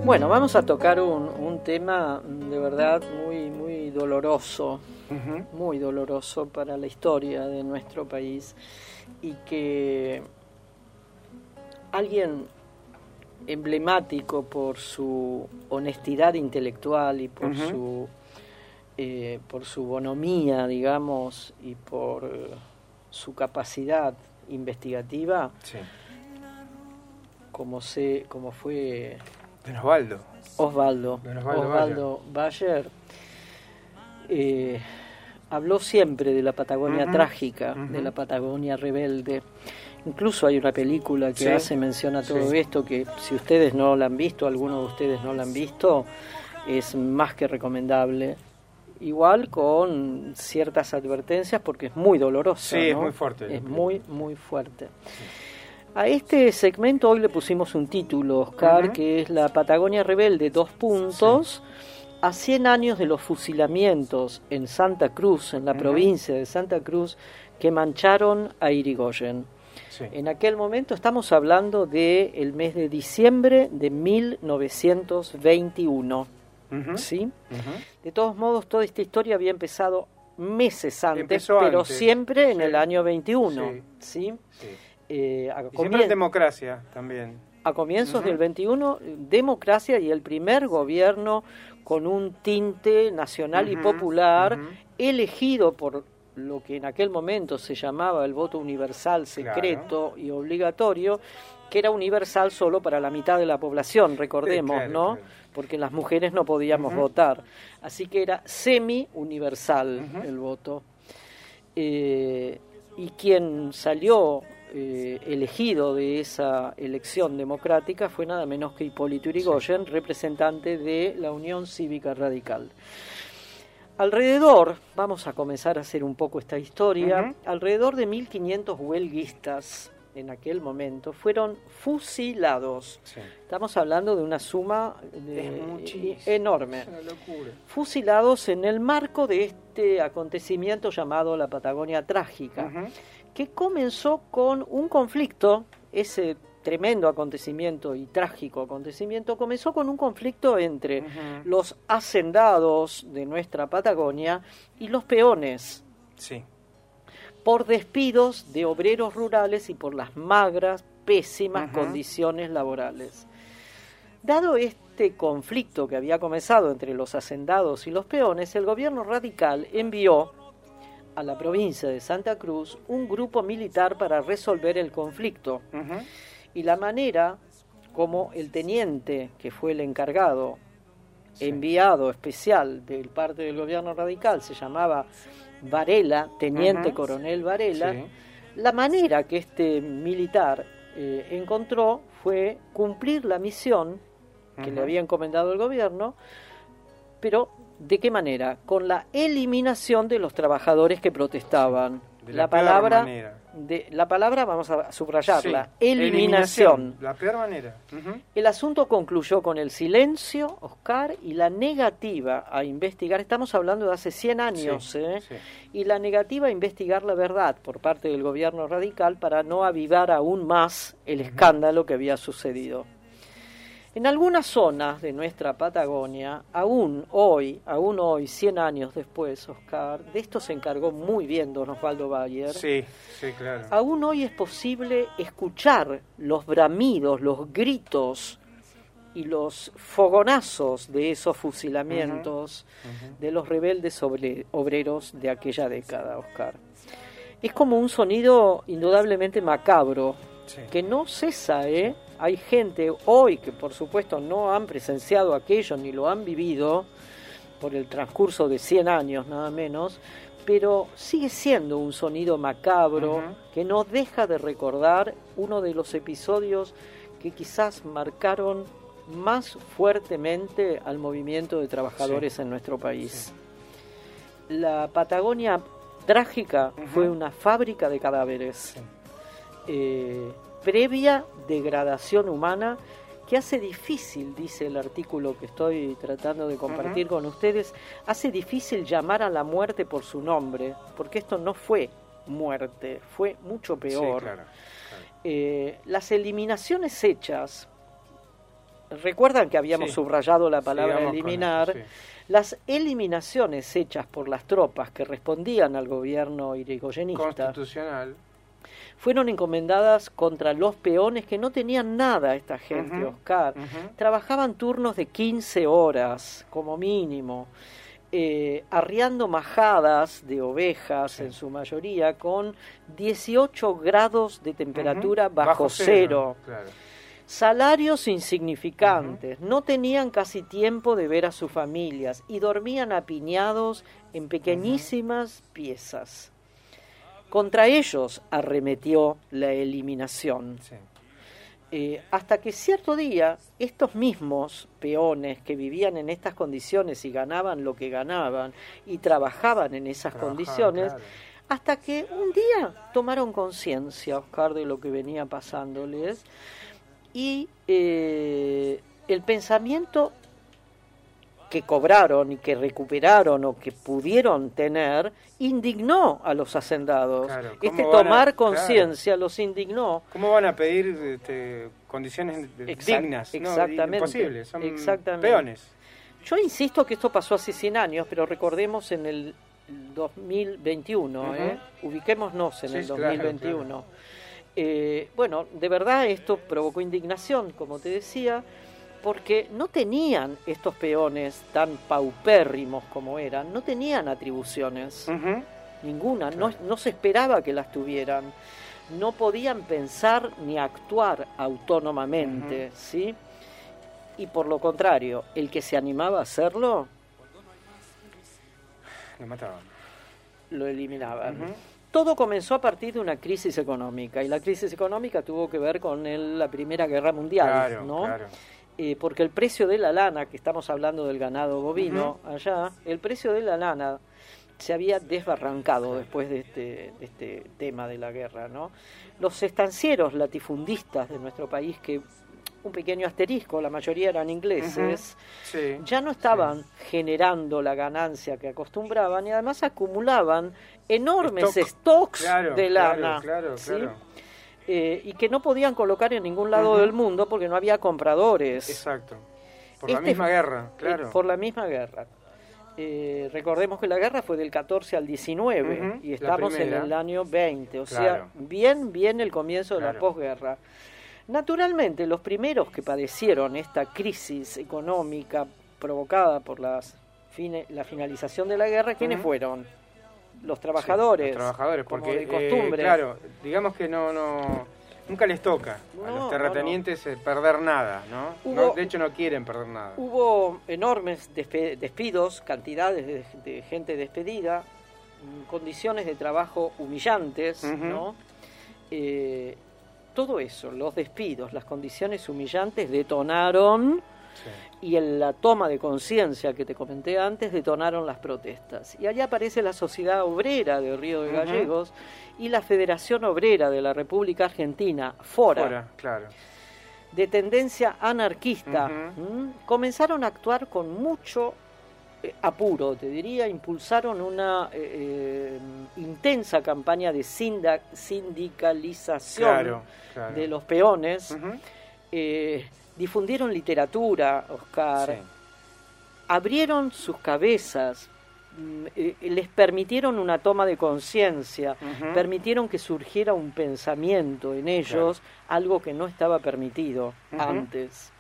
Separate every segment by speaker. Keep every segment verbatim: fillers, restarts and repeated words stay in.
Speaker 1: Bueno, vamos a tocar un, un tema de verdad muy, muy doloroso, uh-huh. muy doloroso para la historia de nuestro país, y que alguien emblemático por su honestidad intelectual y por uh-huh. su eh, por su bonomía, digamos, y por eh, su capacidad investigativa,
Speaker 2: sí.
Speaker 1: como se como fue
Speaker 2: Don Osvaldo
Speaker 1: Osvaldo
Speaker 2: Don Osvaldo,
Speaker 1: Osvaldo Bayer, eh, habló siempre de la Patagonia uh-huh. trágica, uh-huh. de la Patagonia rebelde. Incluso hay una película que sí, hace mención a todo sí. esto, que si ustedes no la han visto, alguno de ustedes no la han visto, es más que recomendable. Igual con ciertas advertencias, porque es muy dolorosa.
Speaker 2: Sí,
Speaker 1: ¿no?
Speaker 2: es muy fuerte.
Speaker 1: Es muy, muy fuerte. Sí. A este segmento hoy le pusimos un título, Oscar, uh-huh. que es La Patagonia Rebelde, dos puntos, sí. a cien años de los fusilamientos en Santa Cruz, en la uh-huh. provincia de Santa Cruz, que mancharon a Irigoyen. Sí. En aquel momento estamos hablando del mes de diciembre de mil novecientos veintiuno. Uh-huh. ¿Sí? Uh-huh. De todos modos, toda esta historia había empezado meses antes, Empezó pero antes. siempre en sí. el año veintiuno. Sí. ¿Sí? Sí.
Speaker 2: Eh, a comien- siempre en democracia también.
Speaker 1: A comienzos uh-huh. del veintiuno, democracia, y el primer gobierno con un tinte nacional uh-huh. y popular, uh-huh. elegido por lo que en aquel momento se llamaba el voto universal, secreto claro. y obligatorio, que era universal solo para la mitad de la población, recordemos, sí, claro, ¿no? Claro. Porque las mujeres no podíamos uh-huh. votar. Así que era semi-universal uh-huh. el voto. Eh, y quien salió eh, elegido de esa elección democrática fue nada menos que Hipólito Yrigoyen, sí. representante de la Unión Cívica Radical. Alrededor, vamos a comenzar a hacer un poco esta historia, uh-huh. alrededor de mil quinientos huelguistas en aquel momento fueron fusilados. Sí. Estamos hablando de una suma de, enorme.
Speaker 2: Es una locura.
Speaker 1: Fusilados en el marco de este acontecimiento llamado la Patagonia Trágica, uh-huh. que comenzó con un conflicto, ese tremendo acontecimiento y trágico acontecimiento, comenzó con un conflicto entre uh-huh. los hacendados de nuestra Patagonia y los peones.
Speaker 2: Sí. Por
Speaker 1: despidos de obreros rurales y por las magras, pésimas uh-huh. condiciones laborales. Dado este conflicto que había comenzado entre los hacendados y los peones, el gobierno radical envió a la provincia de Santa Cruz un grupo militar para resolver el conflicto. Uh-huh. Y la manera como el teniente, que fue el encargado, sí. enviado especial de parte del gobierno radical, se llamaba Varela, teniente uh-huh. coronel Varela, sí. la manera que este militar eh, encontró fue cumplir la misión que uh-huh. le había encomendado el gobierno, pero ¿de qué manera? Con la eliminación de los trabajadores que protestaban.
Speaker 2: De la,
Speaker 1: la palabra
Speaker 2: manera.
Speaker 1: de la palabra vamos a subrayarla,
Speaker 2: sí.
Speaker 1: eliminación.
Speaker 2: eliminación. La peor manera. Uh-huh.
Speaker 1: El asunto concluyó con el silencio, Oscar, y la negativa a investigar. Estamos hablando de hace cien años, sí, ¿eh? Sí. Y la negativa a investigar la verdad por parte del gobierno radical para no avivar aún más el uh-huh. escándalo que había sucedido. En algunas zonas de nuestra Patagonia, aún hoy, aún hoy, cien años después, Oscar, de esto se encargó muy bien don Osvaldo Bayer.
Speaker 2: Sí, sí, claro.
Speaker 1: Aún hoy es posible escuchar los bramidos, los gritos y los fogonazos de esos fusilamientos uh-huh. Uh-huh. de los rebeldes obre- obreros de aquella década, Oscar. Es como un sonido indudablemente macabro, sí. que no cesa, ¿eh? Hay gente hoy que por supuesto no han presenciado aquello ni lo han vivido por el transcurso de cien años nada menos, pero sigue siendo un sonido macabro uh-huh. que no deja de recordar uno de los episodios que quizás marcaron más fuertemente al movimiento de trabajadores sí. en nuestro país. Sí. La Patagonia Trágica uh-huh. fue una fábrica de cadáveres. Sí. Eh, previa degradación humana que hace difícil, dice el artículo que estoy tratando de compartir uh-huh. con ustedes, hace difícil llamar a la muerte por su nombre, porque esto no fue muerte, fue mucho peor.
Speaker 2: Sí, claro, claro.
Speaker 1: Eh, las eliminaciones hechas recuerdan que habíamos
Speaker 2: Sí.
Speaker 1: subrayado la palabra
Speaker 2: Sigamos con
Speaker 1: eliminar.
Speaker 2: esto, sí.
Speaker 1: Las eliminaciones hechas por las tropas que respondían al gobierno irigoyenista
Speaker 2: Constitucional.
Speaker 1: fueron encomendadas contra los peones que no tenían nada, esta gente,
Speaker 2: Ujú,
Speaker 1: Oscar.
Speaker 2: ujú.
Speaker 1: Trabajaban turnos de quince horas, como mínimo, eh, arriando majadas de ovejas,
Speaker 2: Sí.
Speaker 1: en su mayoría, con dieciocho grados de temperatura
Speaker 2: Ujú.
Speaker 1: bajo, cero.
Speaker 2: Claro.
Speaker 1: Salarios insignificantes, no tenían casi tiempo de ver a sus familias y dormían apiñados en pequeñísimas piezas. Contra ellos arremetió la eliminación,
Speaker 2: Sí.
Speaker 1: eh, hasta que cierto día estos mismos peones que vivían en estas condiciones y ganaban lo que ganaban y trabajaban en esas
Speaker 2: Trabajaban,
Speaker 1: condiciones,
Speaker 2: claro.
Speaker 1: hasta que un día tomaron conciencia, Oscar, de lo que venía pasándoles, y eh, el pensamiento que cobraron y que recuperaron o que pudieron tener indignó a los hacendados.
Speaker 2: Claro, ¿cómo
Speaker 1: Este
Speaker 2: van a-
Speaker 1: tomar
Speaker 2: claro.
Speaker 1: conciencia los indignó.
Speaker 2: ¿Cómo van a pedir este, condiciones de-
Speaker 1: Exact-
Speaker 2: dignas? No,
Speaker 1: exactamente,
Speaker 2: imposible, son
Speaker 1: exactamente.
Speaker 2: peones.
Speaker 1: Yo insisto que esto pasó hace cien años, pero recordemos en el dos mil veintiuno,
Speaker 2: Ujú.
Speaker 1: ¿eh? Ubiquémonos en
Speaker 2: Sí,
Speaker 1: el
Speaker 2: claro,
Speaker 1: dos mil veintiuno. Eh, bueno, de verdad esto provocó indignación, como te decía, porque no tenían estos peones tan paupérrimos como eran, no tenían atribuciones,
Speaker 2: Ujú.
Speaker 1: ninguna, no,
Speaker 2: Claro.
Speaker 1: no se esperaba que las tuvieran, no podían pensar ni actuar autónomamente,
Speaker 2: Ujú.
Speaker 1: ¿sí? Y por lo contrario, el que se animaba a hacerlo,
Speaker 2: Lo mataban.
Speaker 1: lo eliminaban.
Speaker 2: Ujú.
Speaker 1: Todo comenzó a partir de una crisis económica, y la crisis económica tuvo que ver con el- la Primera Guerra Mundial,
Speaker 2: Claro,
Speaker 1: ¿no?
Speaker 2: claro.
Speaker 1: Eh, porque el precio de la lana, que estamos hablando del ganado bovino allá, el precio de la lana se había desbarrancado después de este, de este tema de la guerra, ¿no? Los estancieros latifundistas de nuestro país, que un pequeño asterisco, la mayoría eran ingleses,
Speaker 2: Sí.
Speaker 1: ya no estaban generando la ganancia que acostumbraban y además acumulaban enormes
Speaker 2: Stock.
Speaker 1: stocks
Speaker 2: Claro,
Speaker 1: de lana,
Speaker 2: Claro, claro,
Speaker 1: ¿sí?
Speaker 2: claro.
Speaker 1: Eh, y que no podían colocar en ningún lado
Speaker 2: Ujú.
Speaker 1: del mundo porque no había compradores.
Speaker 2: Exacto. Por la
Speaker 1: Este-
Speaker 2: misma guerra,
Speaker 1: eh,
Speaker 2: claro.
Speaker 1: por la misma guerra. Eh, recordemos que la guerra fue del catorce al diecinueve
Speaker 2: Ujú,
Speaker 1: y
Speaker 2: la
Speaker 1: estamos en
Speaker 2: primera.
Speaker 1: el año veinte, o
Speaker 2: Claro.
Speaker 1: sea, bien, bien el comienzo de la
Speaker 2: Claro.
Speaker 1: posguerra. Naturalmente, los primeros que padecieron esta crisis económica provocada por las fine- la finalización de la guerra, ¿quiénes
Speaker 2: Ujú.
Speaker 1: fueron? Los trabajadores.
Speaker 2: Sí, los trabajadores,
Speaker 1: como
Speaker 2: porque
Speaker 1: de costumbre.
Speaker 2: eh, claro, digamos que no, no, nunca les toca a
Speaker 1: No,
Speaker 2: los terratenientes eh, perder nada, ¿no?
Speaker 1: Hubo-
Speaker 2: No, de hecho no quieren perder nada.
Speaker 1: Hubo enormes despe- despidos, cantidades de, de gente despedida, mm, condiciones de trabajo humillantes,
Speaker 2: Ujú.
Speaker 1: ¿no? Eh, todo eso, los despidos, las condiciones humillantes detonaron,
Speaker 2: Sí.
Speaker 1: y en la toma de conciencia que te comenté antes detonaron las protestas. Y allá aparece la Sociedad Obrera de Río de
Speaker 2: Ujú.
Speaker 1: Gallegos y la Federación Obrera de la República Argentina, FORA,
Speaker 2: Fuera, claro.
Speaker 1: de tendencia anarquista.
Speaker 2: Ujú.
Speaker 1: ¿m? Comenzaron a actuar con mucho eh, apuro, te diría, impulsaron una eh, eh, intensa campaña de sinda- sindicalización
Speaker 2: Claro, claro.
Speaker 1: de los peones,
Speaker 2: Ujú.
Speaker 1: eh, difundieron literatura, Oscar,
Speaker 2: Sí.
Speaker 1: abrieron sus cabezas, mm, eh, les permitieron una toma de conciencia,
Speaker 2: Ujú.
Speaker 1: permitieron que surgiera un pensamiento en ellos, algo que no estaba permitido
Speaker 2: Ujú.
Speaker 1: antes.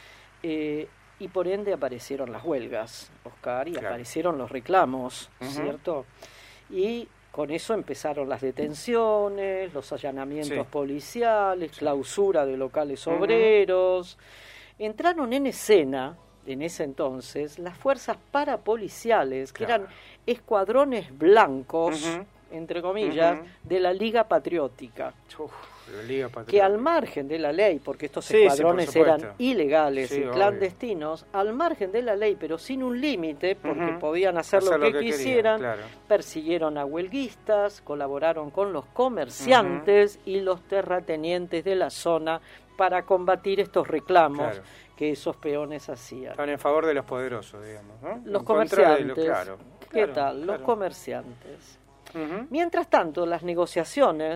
Speaker 1: Eh, y por ende aparecieron las huelgas, Oscar, y
Speaker 2: Claro.
Speaker 1: aparecieron los reclamos,
Speaker 2: Ujú.
Speaker 1: ¿cierto? Y con eso empezaron las detenciones, los allanamientos
Speaker 2: Sí.
Speaker 1: policiales, clausura de locales
Speaker 2: Ujú.
Speaker 1: obreros. Entraron en escena, en ese entonces, las fuerzas parapoliciales, que
Speaker 2: Claro.
Speaker 1: eran escuadrones blancos,
Speaker 2: Ujú.
Speaker 1: entre comillas,
Speaker 2: Ujú.
Speaker 1: de la Liga Patriótica,
Speaker 2: Uf, la Liga
Speaker 1: que
Speaker 2: Patriótica.
Speaker 1: al margen de la ley, porque estos
Speaker 2: Sí, sí, por
Speaker 1: escuadrones
Speaker 2: supuesto.
Speaker 1: eran ilegales
Speaker 2: Sí,
Speaker 1: y
Speaker 2: obvio.
Speaker 1: clandestinos, al margen de la ley, pero sin un límite, porque
Speaker 2: Ujú.
Speaker 1: podían hacer,
Speaker 2: Hacer
Speaker 1: lo que,
Speaker 2: querían,
Speaker 1: quisieran,
Speaker 2: claro.
Speaker 1: persiguieron a huelguistas, colaboraron con los comerciantes y los terratenientes de la zona para combatir estos reclamos
Speaker 2: Claro.
Speaker 1: que esos peones hacían.
Speaker 2: Están en favor de los poderosos, digamos, ¿no?
Speaker 1: Los
Speaker 2: En contra de
Speaker 1: comerciantes,
Speaker 2: lo- claro,
Speaker 1: ¿qué
Speaker 2: claro,
Speaker 1: tal? Los
Speaker 2: claro.
Speaker 1: comerciantes.
Speaker 2: Ujú.
Speaker 1: Mientras tanto, las negociaciones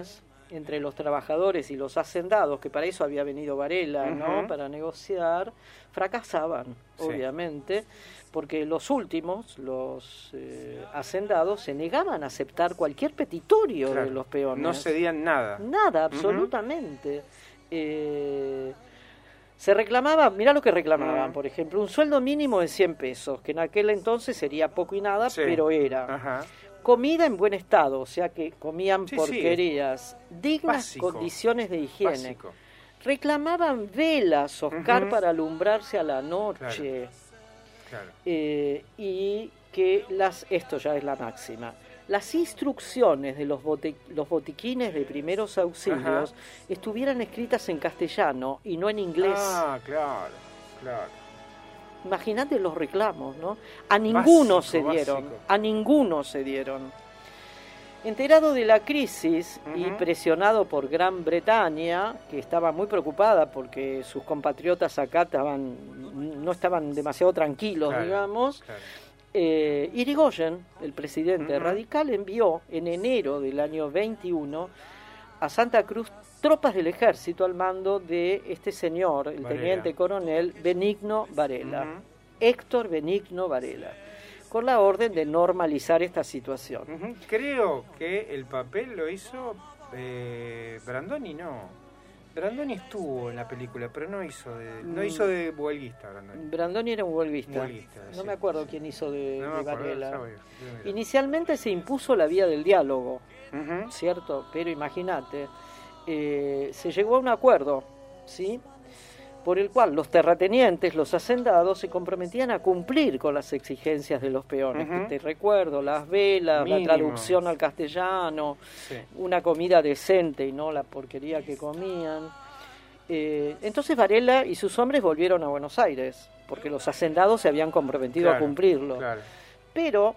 Speaker 1: entre los trabajadores y los hacendados, que para eso había venido Varela, uh-huh. ¿no? Para negociar, fracasaban, sí. obviamente, porque los últimos, los eh, hacendados, se negaban a aceptar cualquier petitorio claro. de los peones.
Speaker 2: No cedían nada.
Speaker 1: Nada, absolutamente. Uh-huh. Eh, se reclamaba, mirá lo que reclamaban, uh-huh. por ejemplo, un sueldo mínimo de cien pesos, que en aquel entonces sería poco y nada, sí. pero era. Uh-huh. Comida en buen estado, o sea que comían sí, porquerías, sí. dignas Básico. Condiciones de higiene. Básico. Reclamaban velas, Oscar, uh-huh. para alumbrarse a la noche. Claro. Claro. Eh, y que las, esto ya es la máxima, las instrucciones de los, bote, los botiquines de primeros auxilios Ajá. estuvieran escritas en castellano y no en inglés.
Speaker 2: Ah, claro, claro.
Speaker 1: Imagínate los reclamos, ¿no? A ninguno básico, se dieron, básico. a ninguno se dieron. Enterado de la crisis uh-huh. y presionado por Gran Bretaña, que estaba muy preocupada porque sus compatriotas acá estaban, no estaban demasiado tranquilos, claro, digamos, claro. Eh, Irigoyen, el presidente uh-huh. radical, envió en enero del año veintiuno a Santa Cruz tropas del ejército al mando de este señor, el Varela. Teniente coronel Benigno Varela, uh-huh. Héctor Benigno Varela, con la orden de normalizar esta situación.
Speaker 2: Uh-huh. Creo que el papel lo hizo eh, Brandoni, no. Brandoni estuvo en la película, pero no hizo de, no hizo de huelguista. Brandoni,
Speaker 1: Brandoni era un huelguista.
Speaker 2: huelguista
Speaker 1: no
Speaker 2: sí,
Speaker 1: me acuerdo
Speaker 2: sí.
Speaker 1: quién hizo de,
Speaker 2: no
Speaker 1: de Varela.
Speaker 2: Acuerdo,
Speaker 1: Inicialmente se impuso la vía del diálogo,
Speaker 2: uh-huh.
Speaker 1: ¿cierto? Pero imagínate, eh, se llegó a un acuerdo, ¿sí?, por el cual los terratenientes, los hacendados, se comprometían a cumplir con las exigencias de los peones. Uh-huh. Te recuerdo, las velas, Mínimo. La traducción al castellano, sí. una comida decente y no la porquería que comían. Eh, entonces Varela y sus hombres volvieron a Buenos Aires, porque los hacendados se habían comprometido claro, a cumplirlo. Claro. Pero,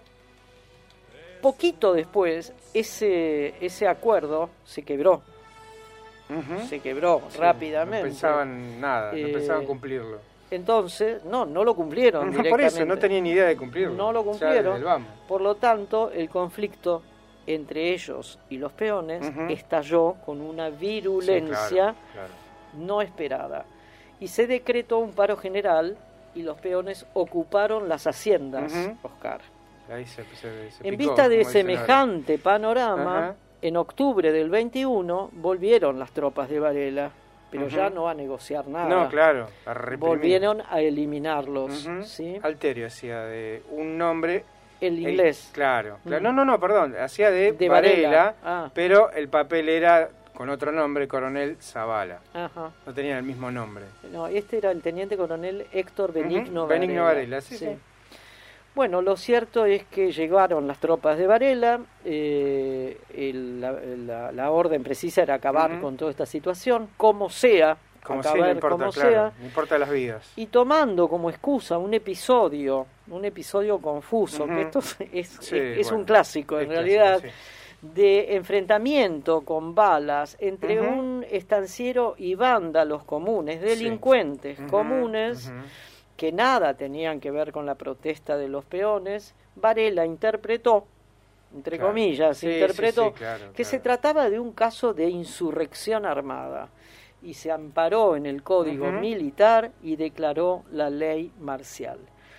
Speaker 1: poquito después, ese, ese acuerdo se quebró. Uh-huh. Se quebró sí, rápidamente.
Speaker 2: No pensaban nada,
Speaker 1: eh,
Speaker 2: no pensaban cumplirlo.
Speaker 1: Entonces, no, no lo cumplieron
Speaker 2: no,
Speaker 1: directamente.
Speaker 2: Por eso, no tenían idea de cumplirlo.
Speaker 1: No lo cumplieron.
Speaker 2: O sea,
Speaker 1: por lo tanto, el conflicto entre ellos y los peones uh-huh. estalló con una virulencia sí, claro, claro. no esperada. Y se decretó un paro general y los peones ocuparon las haciendas, uh-huh. Oscar.
Speaker 2: Ahí se, se, se
Speaker 1: en
Speaker 2: picó,
Speaker 1: vista de semejante panorama... Uh-huh. En octubre del veintiuno volvieron las tropas de Varela, pero uh-huh. ya no a negociar nada.
Speaker 2: No, claro, a reprimir.
Speaker 1: Volvieron a eliminarlos.
Speaker 2: Uh-huh.
Speaker 1: ¿sí?
Speaker 2: Alterio hacía de un nombre...
Speaker 1: El inglés.
Speaker 2: El, claro, claro.
Speaker 1: Uh-huh.
Speaker 2: No, no, no, perdón, hacía de,
Speaker 1: de
Speaker 2: Varela,
Speaker 1: Varela. Ah.
Speaker 2: pero el papel era con otro nombre, Coronel Zavala.
Speaker 1: Ajá.
Speaker 2: No tenían el mismo nombre.
Speaker 1: No, este era el teniente coronel Héctor Benigno uh-huh. Varela.
Speaker 2: Benigno Varela, sí, sí. sí.
Speaker 1: Bueno, lo cierto es que llegaron las tropas de Varela, eh, el, la, la, la orden precisa era acabar uh-huh. con toda esta situación, como sea,
Speaker 2: como
Speaker 1: acabar
Speaker 2: sea, no importa,
Speaker 1: como
Speaker 2: claro,
Speaker 1: sea,
Speaker 2: no importa las vidas.
Speaker 1: Y tomando como excusa un episodio, un episodio confuso, uh-huh. que esto es,
Speaker 2: sí,
Speaker 1: es, es
Speaker 2: bueno,
Speaker 1: un clásico en
Speaker 2: es
Speaker 1: realidad,
Speaker 2: clásico, sí.
Speaker 1: de enfrentamiento con balas entre uh-huh. un estanciero y vándalos comunes, delincuentes
Speaker 2: sí. uh-huh.
Speaker 1: comunes, uh-huh. que nada tenían que ver con la protesta de los peones. Varela interpretó, entre claro. comillas,
Speaker 2: sí,
Speaker 1: interpretó
Speaker 2: sí, sí, claro,
Speaker 1: que
Speaker 2: claro.
Speaker 1: se trataba de un caso de insurrección armada y se amparó en el código uh-huh. militar y declaró la ley marcial.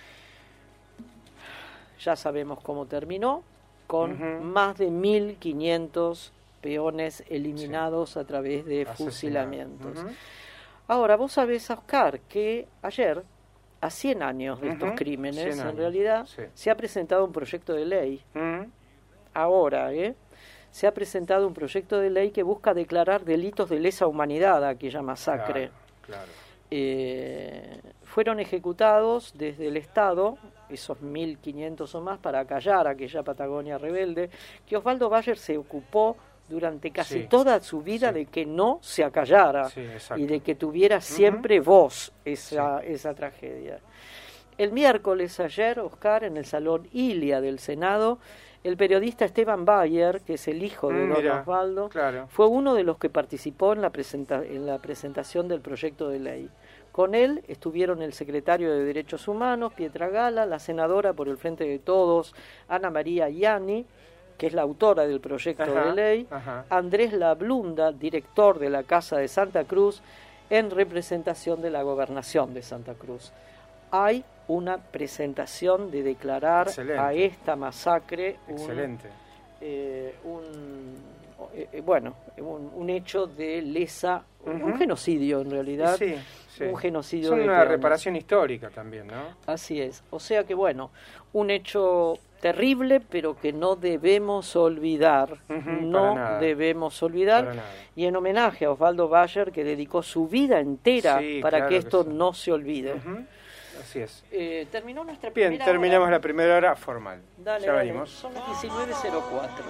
Speaker 1: Ya sabemos cómo terminó, con uh-huh. más de mil quinientos peones eliminados sí. a través de Asesinado. fusilamientos. Uh-huh. Ahora, vos sabés, Oscar, que ayer, a cien años de estos uh-huh. crímenes, en realidad, sí. se ha presentado un proyecto de ley. Uh-huh. Ahora, ¿eh? Se ha presentado un proyecto de ley que busca declarar delitos de lesa humanidad a aquella masacre.
Speaker 2: Claro, claro.
Speaker 1: Eh, fueron ejecutados desde el Estado, esos mil quinientos o más, para acallar aquella Patagonia rebelde, que Osvaldo Bayer se ocupó durante casi sí. toda su vida sí. de que no se acallara
Speaker 2: sí,
Speaker 1: y de que tuviera siempre uh-huh. voz esa, sí. esa tragedia. El miércoles ayer, Oscar, en el Salón Ilia del Senado, el periodista Esteban Bayer, que es el hijo de mm, don mira, Osvaldo,
Speaker 2: claro.
Speaker 1: fue uno de los que participó en la, presenta- en la presentación del proyecto de ley. Con él estuvieron el secretario de Derechos Humanos, Pietra Gala, la senadora por el Frente de Todos, Ana María Ianni, que es la autora del proyecto
Speaker 2: Ajá,
Speaker 1: de ley,
Speaker 2: ajá.
Speaker 1: Andrés Lablunda, director de la Casa de Santa Cruz, en representación de la Gobernación de Santa Cruz. Hay una presentación de declarar
Speaker 2: Excelente.
Speaker 1: a esta masacre un,
Speaker 2: Excelente.
Speaker 1: eh, un eh, bueno, un, un hecho de lesa,
Speaker 2: Ujú.
Speaker 1: un genocidio en realidad,
Speaker 2: Sí, sí.
Speaker 1: un genocidio
Speaker 2: Es
Speaker 1: de
Speaker 2: una
Speaker 1: peones.
Speaker 2: reparación histórica también, ¿no?
Speaker 1: Así es. O sea que, bueno, un hecho terrible, pero que no debemos olvidar.
Speaker 2: Ujú,
Speaker 1: no
Speaker 2: para nada.
Speaker 1: debemos olvidar.
Speaker 2: Para nada.
Speaker 1: Y en homenaje a Osvaldo Bayer, que dedicó su vida entera
Speaker 2: Sí,
Speaker 1: para
Speaker 2: claro
Speaker 1: que
Speaker 2: que
Speaker 1: esto
Speaker 2: sí.
Speaker 1: no se olvide.
Speaker 2: Ujú. Así es.
Speaker 1: Eh, terminó nuestra
Speaker 2: Bien,
Speaker 1: primera
Speaker 2: terminamos
Speaker 1: hora.
Speaker 2: la primera hora formal.
Speaker 1: Dale,
Speaker 2: ya
Speaker 1: dale.
Speaker 2: venimos.
Speaker 1: Son las diecinueve cero cuatro.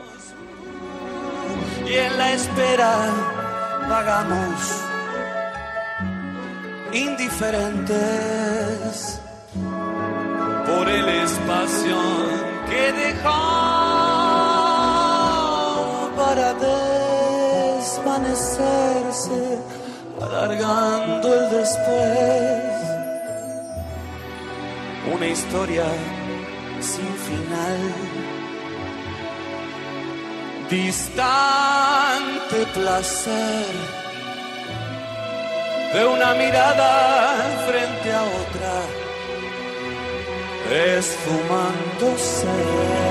Speaker 3: Y en la espera vagamos indiferentes por el espacio que dejó para desvanecerse, alargando el después. Una historia sin final, distante placer de una mirada frente a otra, esfumándose.